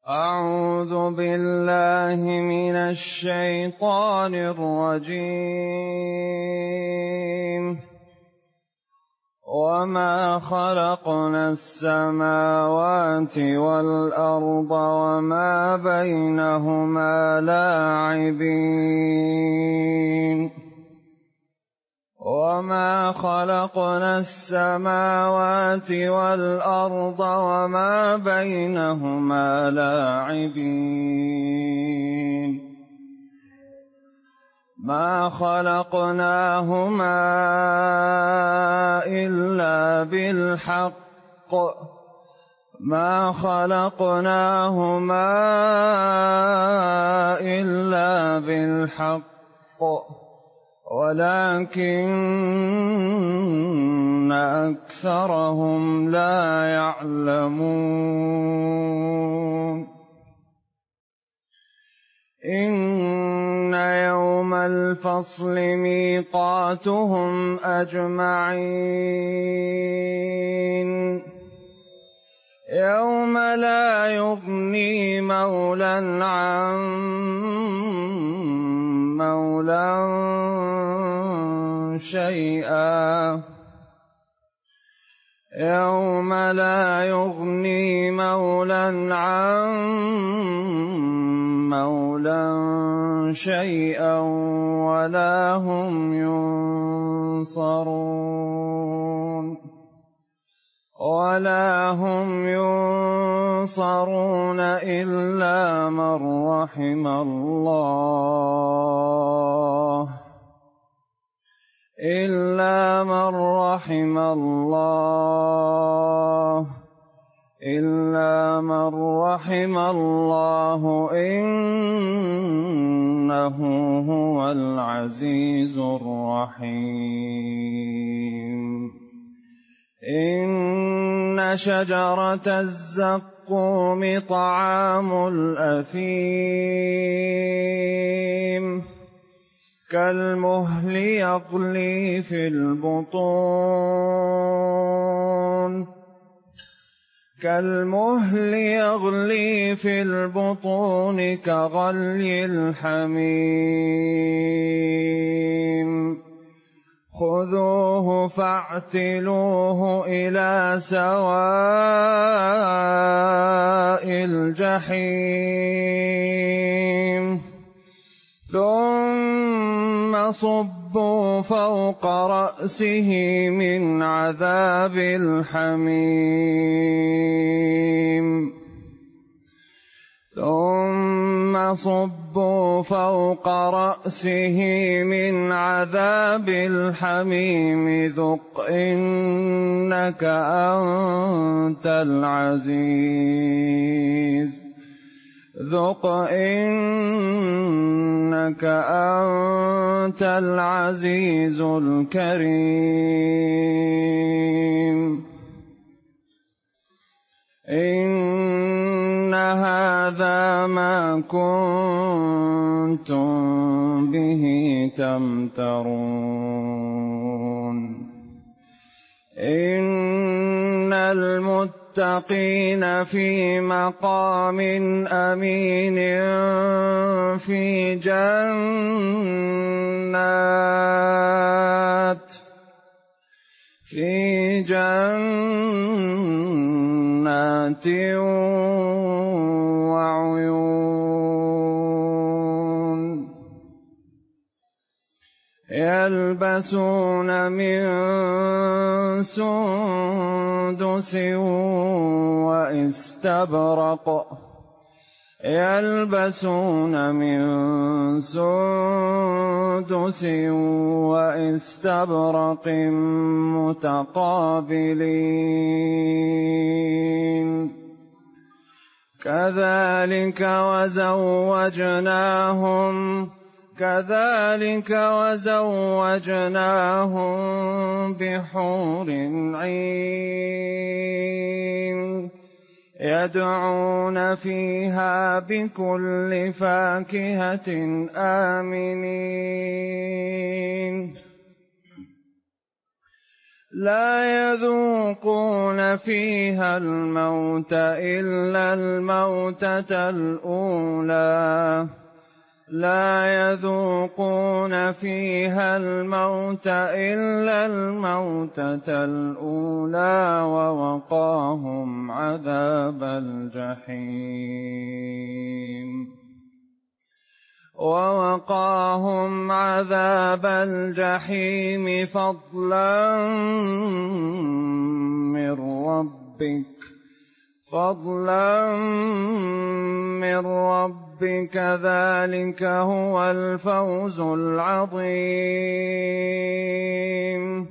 أعوذ بالله من الشيطان الرجيم. وما خلقنا السماوات والأرض وما بينهما لاعبين. وما خلقنا السماوات والأرض وما بينهما لاعبين. ما خلقناهما إلا بالحق. ما خلقناهما إلا بالحق ولكن أكثرهم لا يعلمون. إن يوم الفصل ميقاتهم أجمعين. يوم لا يغني مولى عن مولى شيئا. يوم لا يغني مولى عن مولى شيئا ولا هم ينصرون. ولا هم ينصرون إلا من رحم الله. إلا من رحم الله. إلا من رحم الله إنه هو العزيز الرحيم. إن شجرة الزقوم طعام الأثيم كالمهل يغلي في البطون. كالمهل يغلي في البطون كغلي الحميم. خذوه فاعتلوه إلى سواء الجحيم. ثم صبوا فوق رأسه من عذاب الحميم. ثم صبوا فوق رأسه من عذاب الحميم ذق إنك أنت العزيز. ذق إنك أنت العزيز الكريم. إن هذا ما كنتم به تمترون. إن المتقين في مقام أمين في جنات وعيون. يلبسون من سندس وإستبرق. يلبسون من سندس وإستبرق متقابلين. كذلك وزوجناهم بحور عين. يدعون فيها بكل فاكهة آمنين. لا يذوقون فيها الموت إلا الموتة الأولى لا يذوقون فيها الموت إلا الموتة الأولى ووقاهم عذاب الجحيم فضلا من ربك ذلك هو الفوز العظيم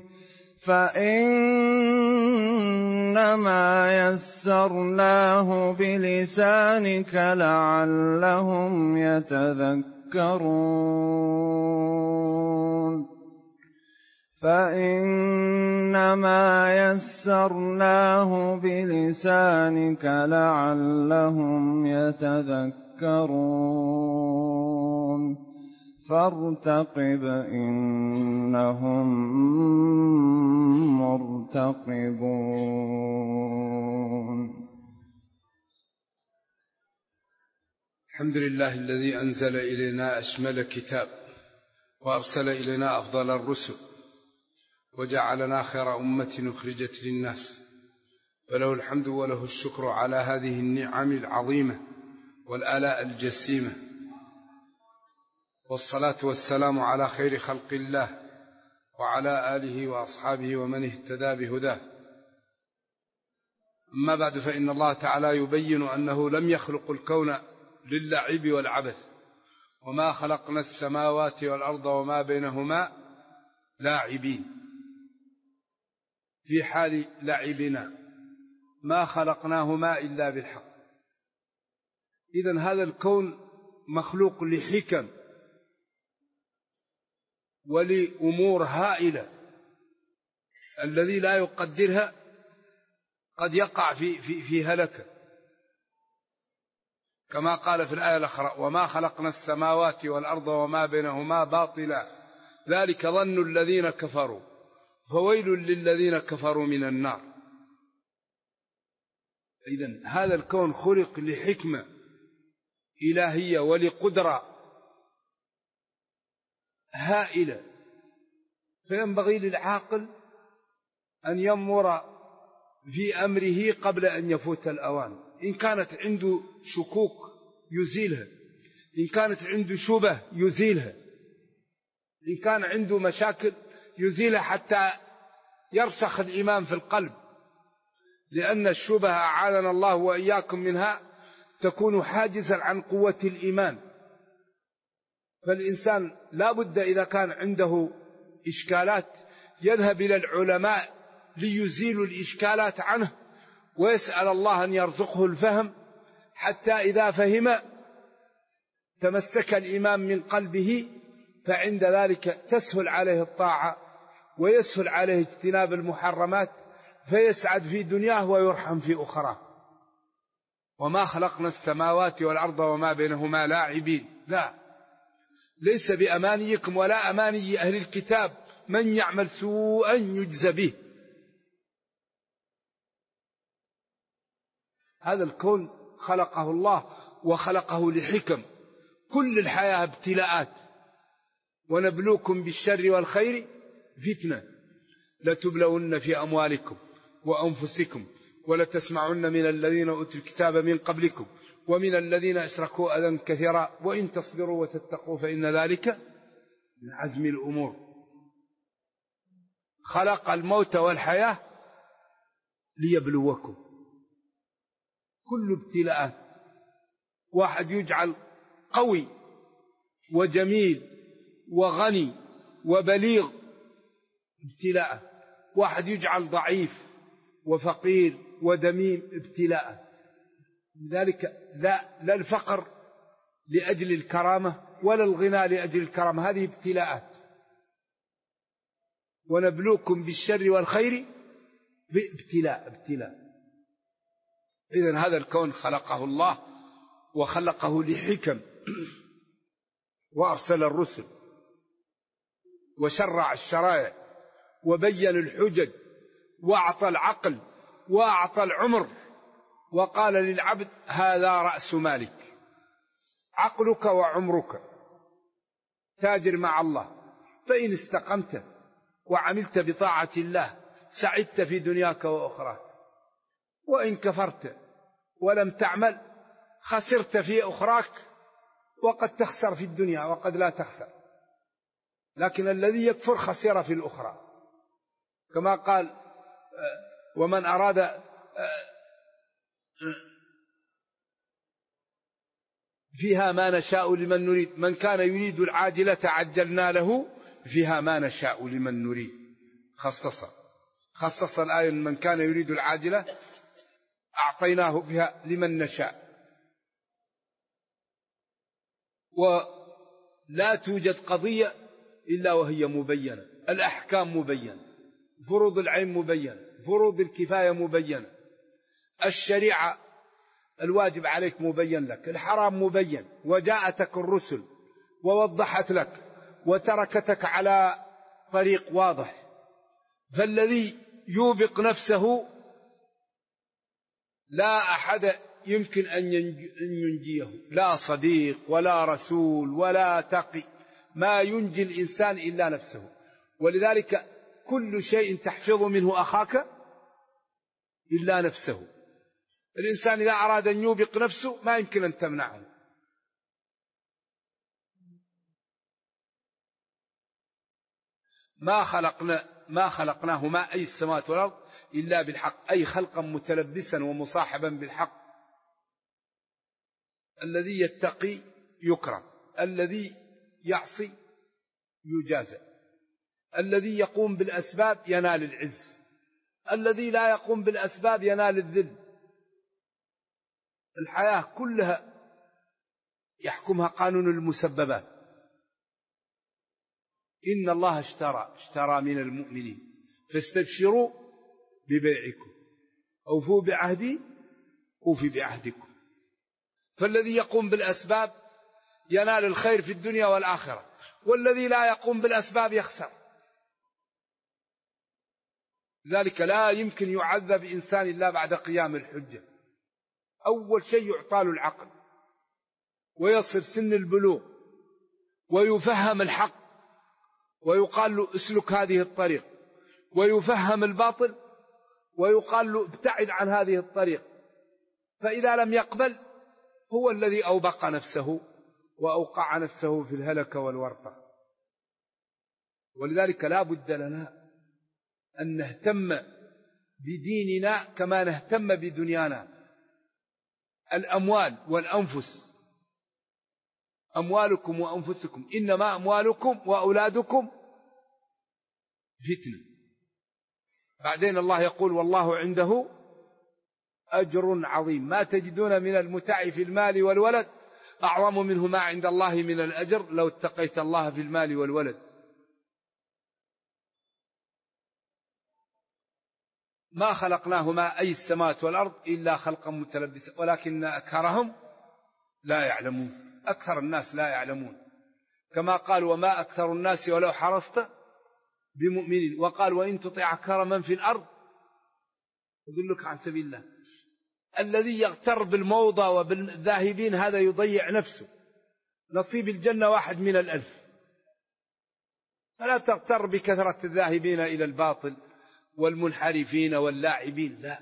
فإنما يسرناه بلسانك لعلهم يتذكرون فارتقب إنهم مرتقبون. الحمد لله الذي أنزل إلينا أشمل كتاب وأرسل إلينا أفضل الرسل وجعلنا خير أمة أخرجت للناس، فله الحمد وله الشكر على هذه النعم العظيمة والآلاء الجسيمة، والصلاة والسلام على خير خلق الله وعلى آله وأصحابه ومن اهتدى بهداه. أما بعد، فإن الله تعالى يبين أنه لم يخلق الكون للعب والعبث، وما خلقنا السماوات والأرض وما بينهما لاعبين. في حال لعبنا ما خلقناهما إلا بالحق. إذن هذا الكون مخلوق لحكم ولأمور هائلة، الذي لا يقدرها قد يقع في هلكة، كما قال في الآية الأخرى: وما خلقنا السماوات والأرض وما بينهما باطلا ذلك ظن الذين كفروا فويل للذين كفروا من النار. إذن هذا الكون خلق لحكمة إلهية ولقدرة هائلة، فينبغي للعاقل أن ينظر في أمره قبل أن يفوت الأوان. إن كانت عنده شكوك يزيلها، إن كانت عنده شبه يزيلها، إن كان عنده مشاكل يزيلها حتى يرسخ الإيمان في القلب، لأن الشبه أعاذنا الله وإياكم منها تكون حاجزا عن قوة الإيمان. فالإنسان لا بد إذا كان عنده إشكالات يذهب إلى العلماء ليزيلوا الإشكالات عنه، ويسأل الله أن يرزقه الفهم، حتى إذا فهم تمسك الإيمان من قلبه، فعند ذلك تسهل عليه الطاعة ويسهل عليه اجتناب المحرمات، فيسعد في دنياه ويرحم في أخرى. وما خلقنا السماوات والأرض وما بينهما لاعبين، لا، ليس بأمانيكم ولا أماني أهل الكتاب من يعمل سوءا يجزى به. هذا الكون خلقه الله وخلقه لحكم، كل الحياة ابتلاءات. ونبلوكم بالشر والخير فتنة لتبلون في أموالكم وأنفسكم ولتسمعن من الذين أوتوا الكتاب من قبلكم ومن الذين أشركوا أذى كثيرا وإن تصبروا وتتقوا فإن ذلك من عزم الأمور. خلق الموت والحياة ليبلوكم، كل ابتلاءات. واحد يجعل قوي وجميل وغني وبليغ ابتلاء، واحد يجعل ضعيف وفقير ودميم ابتلاء. لذلك لا الفقر لأجل الكرامة ولا الغنى لأجل الكرامة، هذه ابتلاءات. ونبلوكم بالشر والخير ابتلاء. إذن هذا الكون خلقه الله وخلقه لحكم، وأرسل الرسل وشرع الشرائع وبين الحجج وأعطى العقل وأعطى العمر، وقال للعبد هذا رأس مالك، عقلك وعمرك، تاجر مع الله. فإن استقمت وعملت بطاعة الله سعدت في دنياك وأخراك، وإن كفرت ولم تعمل خسرت في أخراك، وقد تخسر في الدنيا وقد لا تخسر. لكن الذي يكفر خسر في الأخرى، كما قال ومن أراد فيها ما نشاء لمن نريد، من كان يريد العاجلة عجلنا له فيها ما نشاء لمن نريد. خصص الآية من كان يريد العاجلة أعطيناه بها لمن نشاء. ولا توجد قضية إلا وهي مبينة، الأحكام مبينة، فروض العين مبينة، فروض الكفاية مبينة، الشريعة الواجب عليك مبين لك، الحرام مبين، وجاءتك الرسل ووضحت لك وتركتك على طريق واضح. فالذي يوبق نفسه لا أحد يمكن أن ينجيه، لا صديق ولا رسول ولا تقي، ما ينجي الإنسان إلا نفسه. ولذلك كل شيء تحفظ منه أخاك إلا نفسه. الإنسان إذا أراد أن يوبق نفسه ما يمكن أن تمنعه. ما خلقناهما أي السماوات والأرض إلا بالحق، أي خلقا متلبسا ومصاحبا بالحق. الذي يتقي يكرم، الذي يعصي يجازى، الذي يقوم بالأسباب ينال العز، الذي لا يقوم بالأسباب ينال الذل. الحياة كلها يحكمها قانون المسببات. إن الله اشترى من المؤمنين فاستبشروا ببيعكم أوفوا بعهدي أوفي بعهدكم. فالذي يقوم بالأسباب ينال الخير في الدنيا والآخرة، والذي لا يقوم بالأسباب يخسر. لذلك لا يمكن يعذب إنسان إلا بعد قيام الحجة. أول شيء يعطى له العقل ويصل سن البلوغ ويفهم الحق ويقال له اسلك هذه الطريق، ويفهم الباطل ويقال له ابتعد عن هذه الطريق. فإذا لم يقبل هو الذي أوبق نفسه وأوقع نفسه في الهلك والورطة. ولذلك لا بد لنا أن نهتم بديننا كما نهتم بدنيانا. الأموال والأنفس، أموالكم وأنفسكم إنما أموالكم وأولادكم فتنة. بعدين الله يقول والله عنده أجر عظيم، ما تجدون من المتع في المال والولد أعظم منه ما عند الله من الأجر لو اتقيت الله في المال والولد. ما خلقناهما أي السماوات والأرض إلا خلقا متلبسا ولكن أكثرهم لا يعلمون. أكثر الناس لا يعلمون، كما قال وما أكثر الناس ولو حرصت بمؤمنين، وقال وإن تطع أكثر من في الأرض يضلك عن سبيل الله. الذي يغتر بالموضة وبالذاهبين هذا يضيع نفسه. نصيب الجنة 1 من 1000. فلا تغتر بكثرة الذاهبين إلى الباطل والمنحرفين واللاعبين، لا.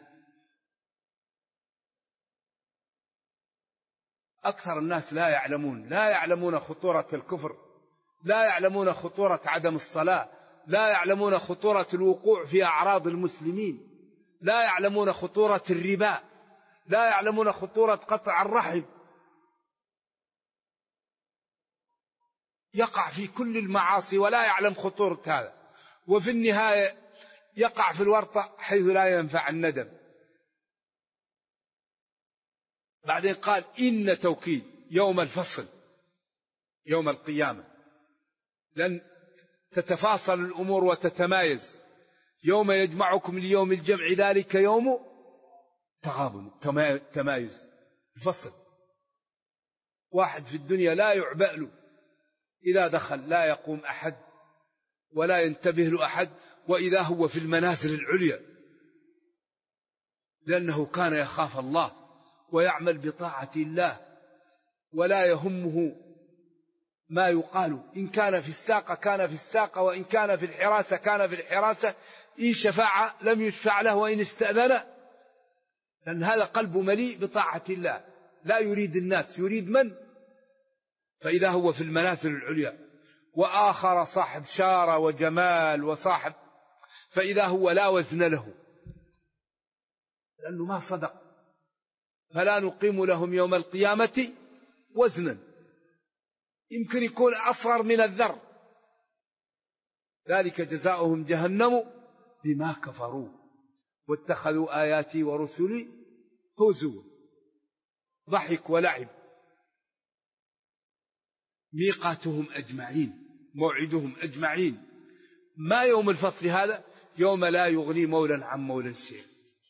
أكثر الناس لا يعلمون خطورة الكفر، لا يعلمون خطورة عدم الصلاة، لا يعلمون خطورة الوقوع في أعراض المسلمين، لا يعلمون خطورة الربا، لا يعلمون خطورة قطع الرحم. يقع في كل المعاصي ولا يعلم خطورة هذا، وفي النهاية يقع في الورطة حيث لا ينفع الندم. بعدين قال إن توكيد يوم الفصل يوم القيامة لن تتفاصل الأمور وتتمايز. يوم يجمعكم ليوم الجمع ذلك يوم تغابن، تمايز، الفصل. واحد في الدنيا لا يعبأ له، إذا دخل لا يقوم أحد ولا ينتبه له أحد، وإذا هو في المنازل العليا لأنه كان يخاف الله ويعمل بطاعة الله ولا يهمه ما يقال. إن كان في الساقة كان في الساقة، وإن كان في الحراسة كان في الحراسة، إن شفع لم يشفع له، وإن استأذن، لأن هذا قلب مليء بطاعة الله، لا يريد الناس، يريد من؟ فإذا هو في المنازل العليا. وآخر صاحب شارة وجمال وصاحب، فإذا هو لا وزن له لأنه ما صدق. فلا نقيم لهم يوم القيامة وزنا، يمكن يكون أصغر من الذر. ذلك جزاؤهم جهنم بما كفروا واتخذوا آياتي ورسلي هزوا. ضحك ولعب. ميقاتهم أجمعين، موعدهم أجمعين. ما يوم الفصل هذا؟ يوم لا يغني مولى عن مولى شيئا.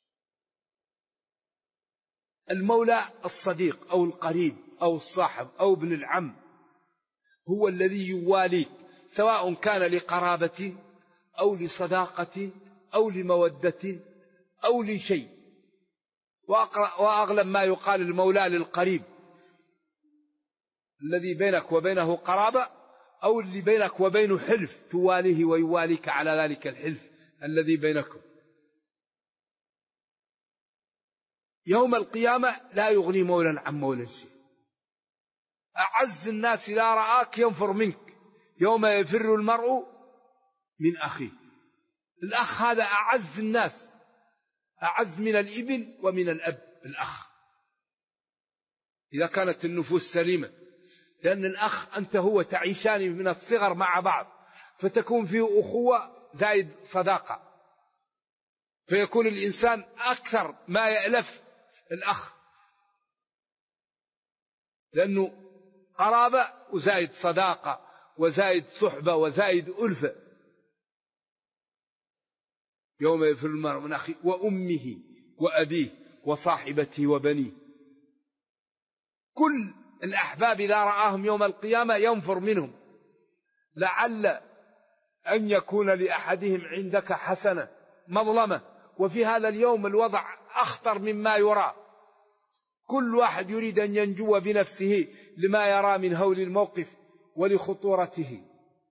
المولى الصديق أو القريب أو الصاحب أو ابن العم هو الذي يواليك، سواء كان لقرابة أو لصداقة أو لمودة أو لشيء. وأغلب ما يقال المولى للقريب الذي بينك وبينه قرابة، أو اللي بينك وبينه حلف تواليه ويواليك على ذلك الحلف الذي بينكم. يوم القيامة لا يغني مولى عن مولى شيء. أعز الناس إذا رآك ينفر منك، يوم يفر المرء من أخيه. الأخ هذا أعز الناس، أعز من الابن ومن الأب الأخ، إذا كانت النفوس سليمة. لأن الأخ أنت هو تعيشان من الصغر مع بعض، فتكون فيه أخوة زائد صداقة، فيكون الإنسان أكثر ما يألف الأخ، لأنه قرابة وزائد صداقة وزائد صحبة وزائد ألفة. يوم يفر المرء من أخيه وأمه وأبيه وصاحبته وبنيه. كل الأحباب إذا رآهم يوم القيامة ينفر منهم، لعل أن يكون لأحدهم عندك حسنة مظلمة. وفي هذا اليوم الوضع أخطر مما يرى. كل واحد يريد أن ينجو بنفسه لما يرى من هول الموقف ولخطورته،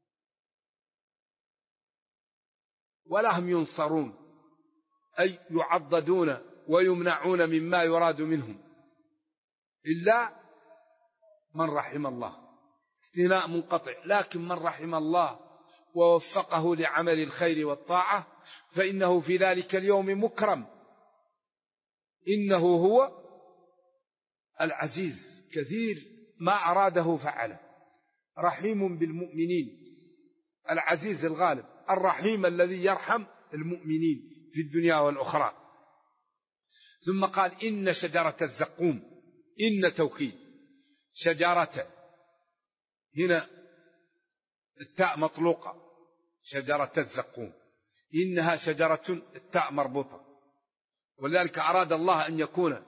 ولا هم ينصرون، أي يعضدون ويمنعون مما يراد منهم إلا من رحم الله. استثناء منقطع. لكن من رحم الله ووفقه لعمل الخير والطاعة فإنه في ذلك اليوم مكرم. إنه هو العزيز كثير ما أراده فعله، رحيم بالمؤمنين، العزيز الغالب، الرحيم الذي يرحم المؤمنين في الدنيا والأخرى. ثم قال إن شجرة الزقوم. إن توكيد شجرة، هنا التاء مطلوقة، شجرة الزقوم، إنها شجرة، التاء مربوطة. ولذلك أراد الله أن يكون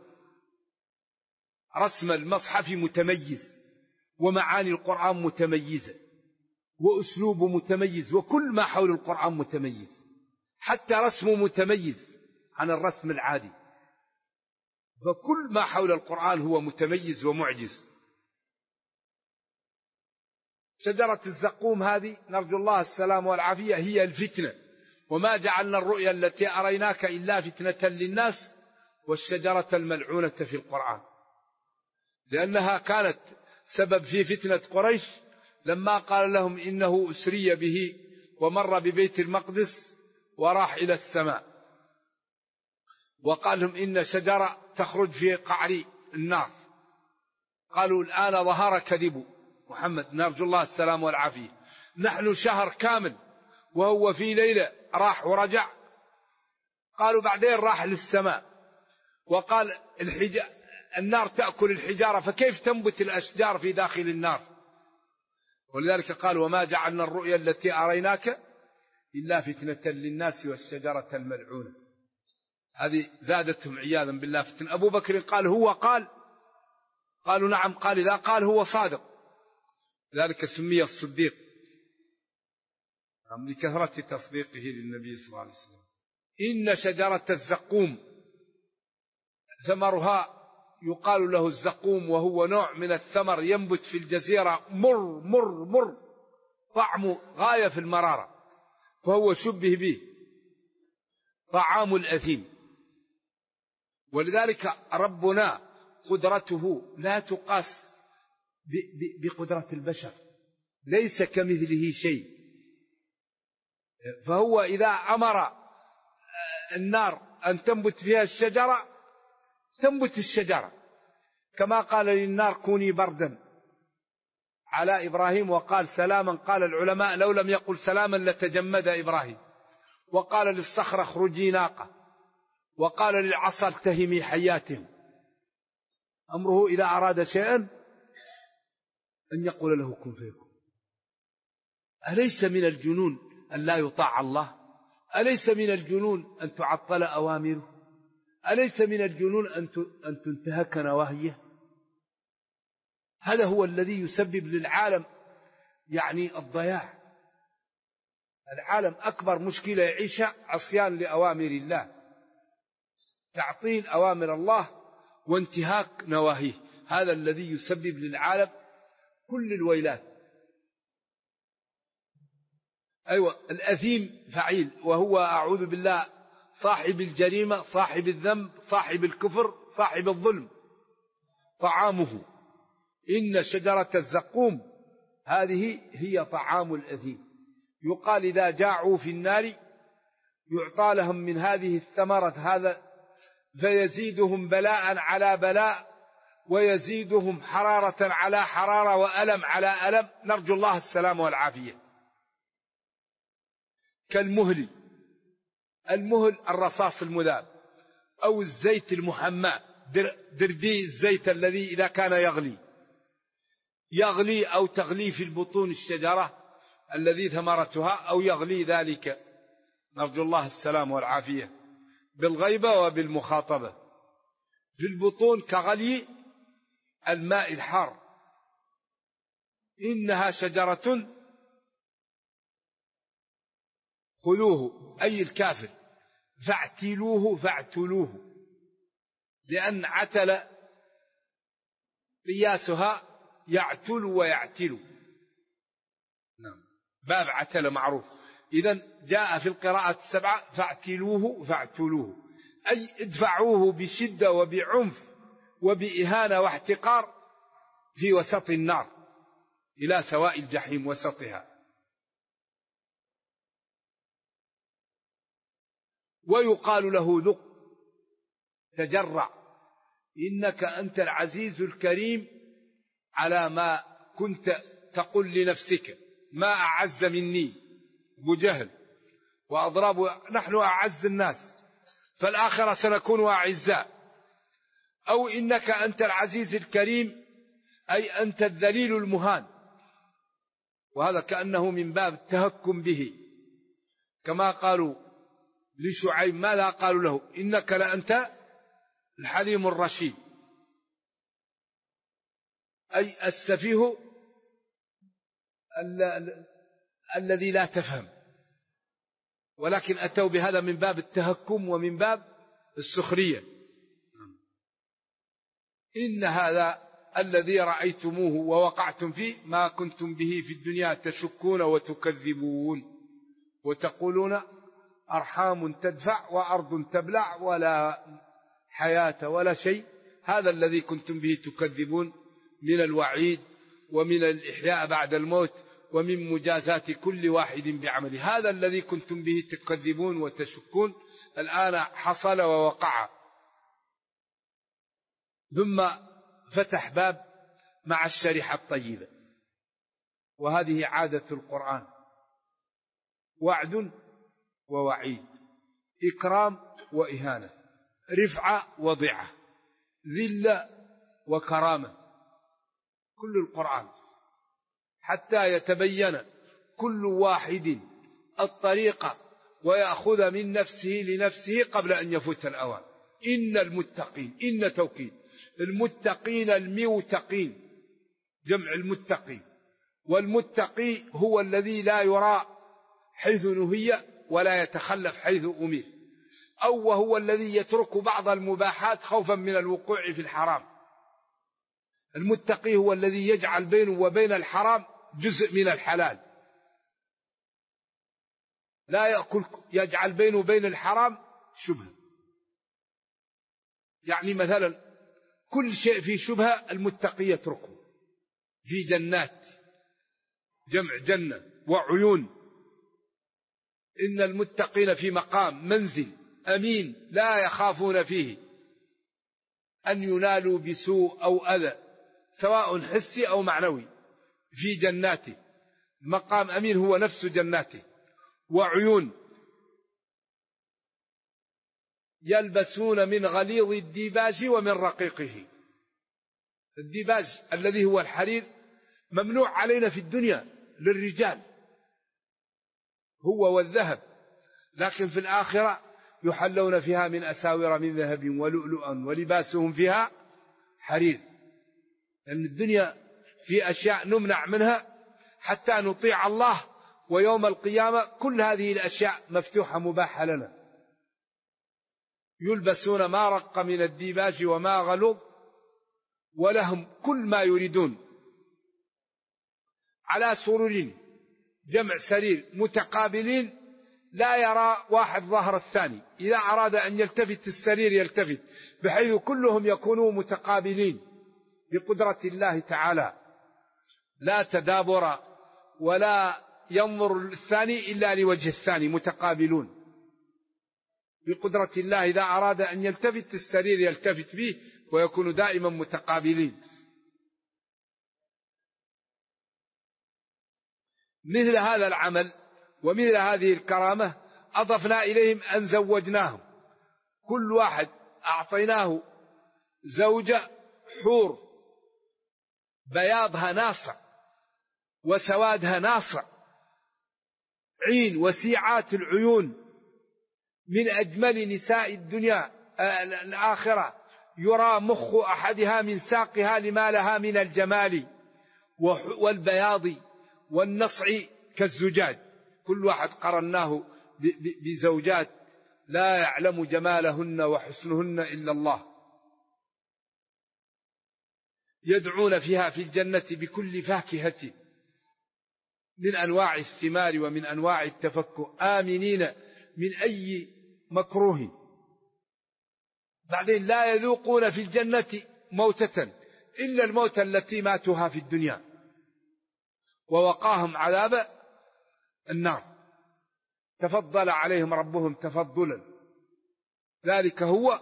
رسم المصحف متميز، ومعاني القرآن متميزة، وأسلوب متميز، وكل ما حول القرآن متميز، حتى رسمه متميز عن الرسم العادي. فكل ما حول القرآن هو متميز ومعجز. شجرة الزقوم هذه نرجو الله السلام والعافية، هي الفتنة. وما جعلنا الرؤيا التي أريناك إلا فتنة للناس والشجرة الملعونة في القرآن، لأنها كانت سبب في فتنة قريش لما قال لهم إنه أسري به ومر ببيت المقدس وراح إلى السماء، وقال لهم إن شجرة تخرج في قعر النار. قالوا الآن ظهر كذب محمد، نرجو الله السلام والعافية. نحن شهر كامل وهو في ليلة راح ورجع. قالوا بعدين راح للسماء، وقال النار تأكل الحجارة، فكيف تنبت الأشجار في داخل النار؟ ولذلك قال وما جعلنا الرؤيا التي أريناك إلا فتنة للناس والشجرة الملعونة. هذه زادتهم عياذا بالله فتن. أبو بكر قال هو قال؟ قالوا نعم. قال إذا قال هو صادق. ذلك سمي الصديق لكثرة تصديقه للنبي صلى الله عليه وسلم. إن شجرة الزقوم ثمرها يقال له الزقوم، وهو نوع من الثمر ينبت في الجزيرة مر مر مر، طعمه غاية في المرارة، فهو شبه به طعام الأثيم. ولذلك ربنا قدرته لا تقاس بقدرة البشر، ليس كمثله شيء. فهو إذا أمر النار أن تنبت فيها الشجرة تنبت الشجرة، كما قال للنار كوني بردا على إبراهيم وقال سلاما، قال العلماء لو لم يقل سلاما لتجمد إبراهيم. وقال للصخرة اخرجي ناقة، وقال للعصا التهمي حياتهم. أمره إذا أراد شيئا أن يقول له كن فيكون. أليس من الجنون أن لا يطاع الله؟ أليس من الجنون أن تعطل أوامره؟ أليس من الجنون أن تنتهك نواهيه؟ هذا هو الذي يسبب للعالم يعني الضياع. العالم أكبر مشكلة يعيشها عصيان لأوامر الله، تعطيل أوامر الله وانتهاك نواهيه، هذا الذي يسبب للعالم كل الويلات. أيوة، الأثيم فعيل، وهو أعوذ بالله صاحب الجريمة، صاحب الذنب، صاحب الكفر، صاحب الظلم. طعامه إن شجرة الزقوم هذه هي طعام الأثيم. يقال إذا جاعوا في النار يعطى لهم من هذه الثمرة هذا فيزيدهم بلاء على بلاء، ويزيدهم حرارة على حرارة، وألم على ألم، نرجو الله السلام والعافية. كالمهل، المهل الرصاص المذاب، أو الزيت المحمى، دردي الزيت الذي إذا كان يغلي أو تغلي في البطون الشجرة الذي ثمرتها، أو يغلي ذلك، نرجو الله السلام والعافية، بالغيبة وبالمخاطبة في البطون كغلي الماء الحار. إنها شجرة خذوه أي الكافر، فاعتلوه، لأن عتل قياسها يعتل ويعتل. نعم، باب عتل معروف. إذن جاء في القراءة السبعة فاعتلوه، أي ادفعوه بشدة وبعنف وبإهانة واحتقار في وسط النار إلى سواء الجحيم وسطها. ويقال له ذق، تجرع، إنك أنت العزيز الكريم، على ما كنت تقول لنفسك ما أعز مني أبو جهل وأضراب، نحن أعز الناس، فالآخرة سنكون أعزاء. أو إنك أنت العزيز الكريم أي أنت الذليل المهان، وهذا كأنه من باب التهكم به، كما قالوا لشعيب ماذا قالوا له؟ إنك لأنت الحليم الرشيد، أي السفيه الذي لا تفهم، ولكن أتوا بهذا من باب التهكم ومن باب السخرية. إن هذا الذي رأيتموه ووقعتم فيه ما كنتم به في الدنيا تشكون وتكذبون وتقولون أرحام تدفع وأرض تبلع ولا حياة ولا شيء. هذا الذي كنتم به تكذبون من الوعيد ومن الإحياء بعد الموت ومن مجازات كل واحد بعمله، هذا الذي كنتم به تكذبون وتشكون الآن حصل ووقع. ثم فتح باب مع الشريحة الطيبة، وهذه عادة القرآن، وعد ووعيد، إكرام وإهانة، رفعة وضعة، ذلة وكرامة، كل القرآن حتى يتبين كل واحد الطريقة ويأخذ من نفسه لنفسه قبل أن يفوت الأوان. إن المتقين، إن توكيد، المتقين الموتقين، جمع المتقي، والمتقي هو الذي لا يرى حيث نهي ولا يتخلف حيث أمر، أو وهو الذي يترك بعض المباحات خوفا من الوقوع في الحرام. المتقي هو الذي يجعل بينه وبين الحرام جزء من الحلال، لا يأكل، يجعل بينه وبين الحرام شبهة. يعني مثلا كل شيء فيه شبهة المتقي يتركه. في جنات، جمع جنة، وعيون. إن المتقين في مقام منزل أمين لا يخافون فيه أن ينالوا بسوء أو أذى سواء حسي أو معنوي، في جناته. مقام أمين هو نفس جناته. وعيون يلبسون من غليظ الديباج ومن رقيقه. الديباج الذي هو الحرير ممنوع علينا في الدنيا للرجال، هو والذهب، لكن في الآخرة يحلون فيها من أساور من ذهب ولؤلؤا ولباسهم فيها حرير. لأن الدنيا في أشياء نمنع منها حتى نطيع الله، ويوم القيامة كل هذه الأشياء مفتوحة مباحة لنا. يلبسون ما رق من الديباج وما غلظ ولهم كل ما يريدون على سرر، جمع سرير، متقابلين لا يرى واحد ظهر الثاني. إذا أراد أن يلتفت السرير يلتفت، بحيث كلهم يكونوا متقابلين بقدرة الله تعالى، لا تدابر ولا ينظر الثاني إلا لوجه الثاني، متقابلون بقدرة الله. إذا أراد أن يلتفت السرير يلتفت به، ويكون دائما متقابلين. مثل هذا العمل ومثل هذه الكرامة أضفنا إليهم أن زوجناهم، كل واحد أعطيناه زوجة حور بياضها ناصع وسوادها ناصع، عين وسيعات العيون، من أجمل نساء الدنيا الآخرة، يرى مخ أحدها من ساقها لما لها من الجمال والبياض والنصع كالزجاج. كل واحد قرناه بزوجات لا يعلم جمالهن وحسنهن إلا الله. يدعون فيها في الجنة بكل فاكهة من أنواع الثمار ومن أنواع التفكه، آمنين من أي مكروه. بعدين لا يذوقون في الجنة موتة إلا الموتة التي ماتوها في الدنيا، ووقاهم عذاب النار. تفضل عليهم ربهم تفضلا، ذلك هو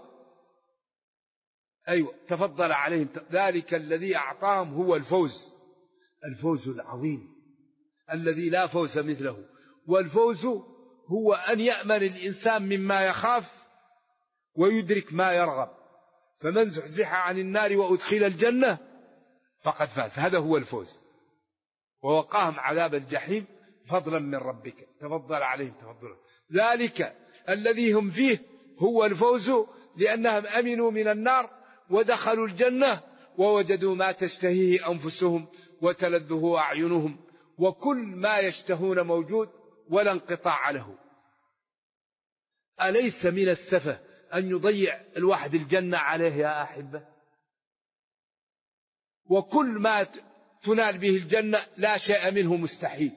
تفضل عليهم، ذلك الذي أعطاهم هو الفوز العظيم الذي لا فوز مثله. والفوز هو أن يأمن الإنسان مما يخاف ويدرك ما يرغب. فمن زحزح عن النار وأدخل الجنة فقد فاز، هذا هو الفوز. ووقاهم عذاب الجحيم فضلا من ربك، تفضل عليهم تفضلا. ذلك الذي هم فيه هو الفوز، لأنهم أمنوا من النار ودخلوا الجنة ووجدوا ما تشتهيه أنفسهم وتلذه أعينهم، وكل ما يشتهون موجود ولا انقطاع له. أليس من السفة أن يضيع الواحد الجنة عليه يا أحبة؟ وكل ما تنال به الجنة لا شيء منه مستحيل،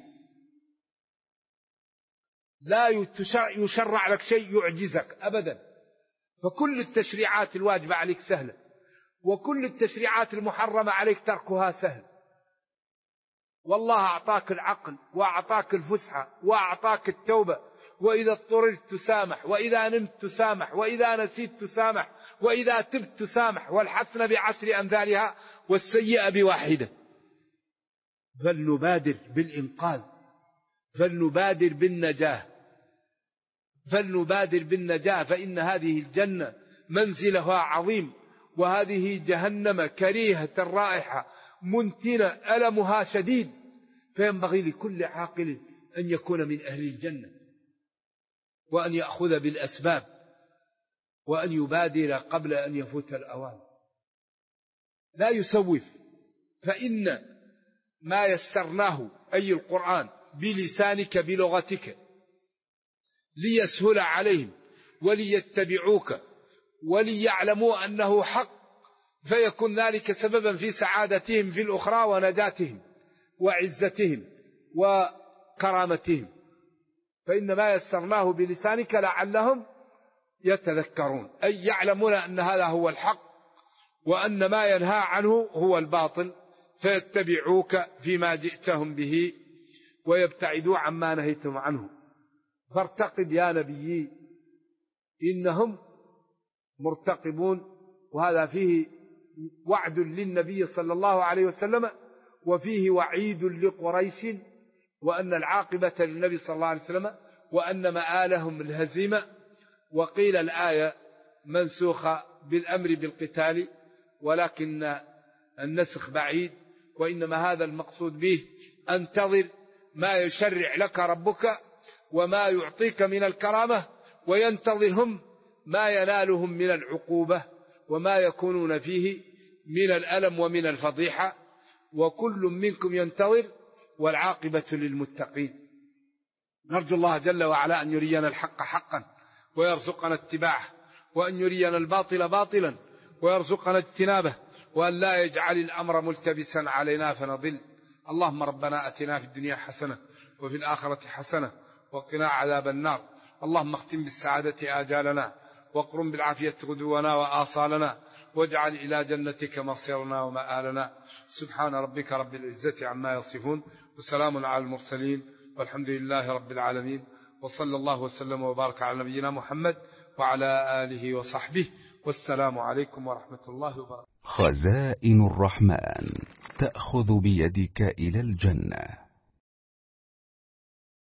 لا يشرع لك شيء يعجزك أبدا. فكل التشريعات الواجبة عليك سهلة، وكل التشريعات المحرمة عليك تركها سهل. والله أعطاك العقل وأعطاك الفسحة وأعطاك التوبة، وإذا اضطررت تسامح، وإذا نمت تسامح، وإذا نسيت تسامح، وإذا تبت تسامح، والحسنة بعشر أمثالها والسيئة بواحدة. فلنبادر بالإنقاذ، فلنبادر بالنجاة، فإن هذه الجنة منزلها عظيم، وهذه جهنم كريهة الرائحة منتنة ألمها شديد. فينبغي لكل عاقل أن يكون من أهل الجنة، وأن يأخذ بالأسباب، وأن يبادر قبل أن يفوت الأوان. لا يسوف، فإن ما يسرناه أي القرآن بلسانك بلغتك ليسهل عليهم، وليتبعوك وليعلموا أنه حق، فيكون ذلك سببا في سعادتهم في الأخرى ونجاتهم وعزتهم وكرامتهم. فإنما يسرناه بلسانك لعلهم يتذكرون، أي يعلمون أن هذا هو الحق وأن ما ينهى عنه هو الباطل، فيتبعوك فيما جئتهم به ويبتعدوا عما نهيتم عنه. فارتقب يا نبي إنهم مرتقبون. وهذا فيه وعد للنبي صلى الله عليه وسلم، وفيه وعيد لقريش وأن العاقبة للنبي صلى الله عليه وسلم وأن مآلهم الهزيمة. وقيل الآية منسوخة بالأمر بالقتال، ولكن النسخ بعيد، وإنما هذا المقصود به انتظر ما يشرع لك ربك وما يعطيك من الكرامة، وينتظرهم ما ينالهم من العقوبة وما يكونون فيه من الألم ومن الفضيحة، وكل منكم ينتظر والعاقبة للمتقين. نرجو الله جل وعلا أن يرينا الحق حقا ويرزقنا اتباعه، وأن يرينا الباطل باطلا ويرزقنا اجتنابه، وأن لا يجعل الأمر ملتبسا علينا فنضل. اللهم ربنا أتنا في الدنيا حسنة وفي الآخرة حسنة وقنا عذاب النار. اللهم اختم بالسعادة آجالنا، واقرم بالعافية غدونا وآصالنا، واجعل إلى جنتك مصيرنا ومآلنا. سبحان ربك رب العزة عما يصفون، وسلام على المرسلين، والحمد لله رب العالمين، وصلى الله وسلم وبارك على نبينا محمد وعلى آله وصحبه، والسلام عليكم ورحمة الله وبركاته. خزائن الرحمن تأخذ بيدك إلى الجنة.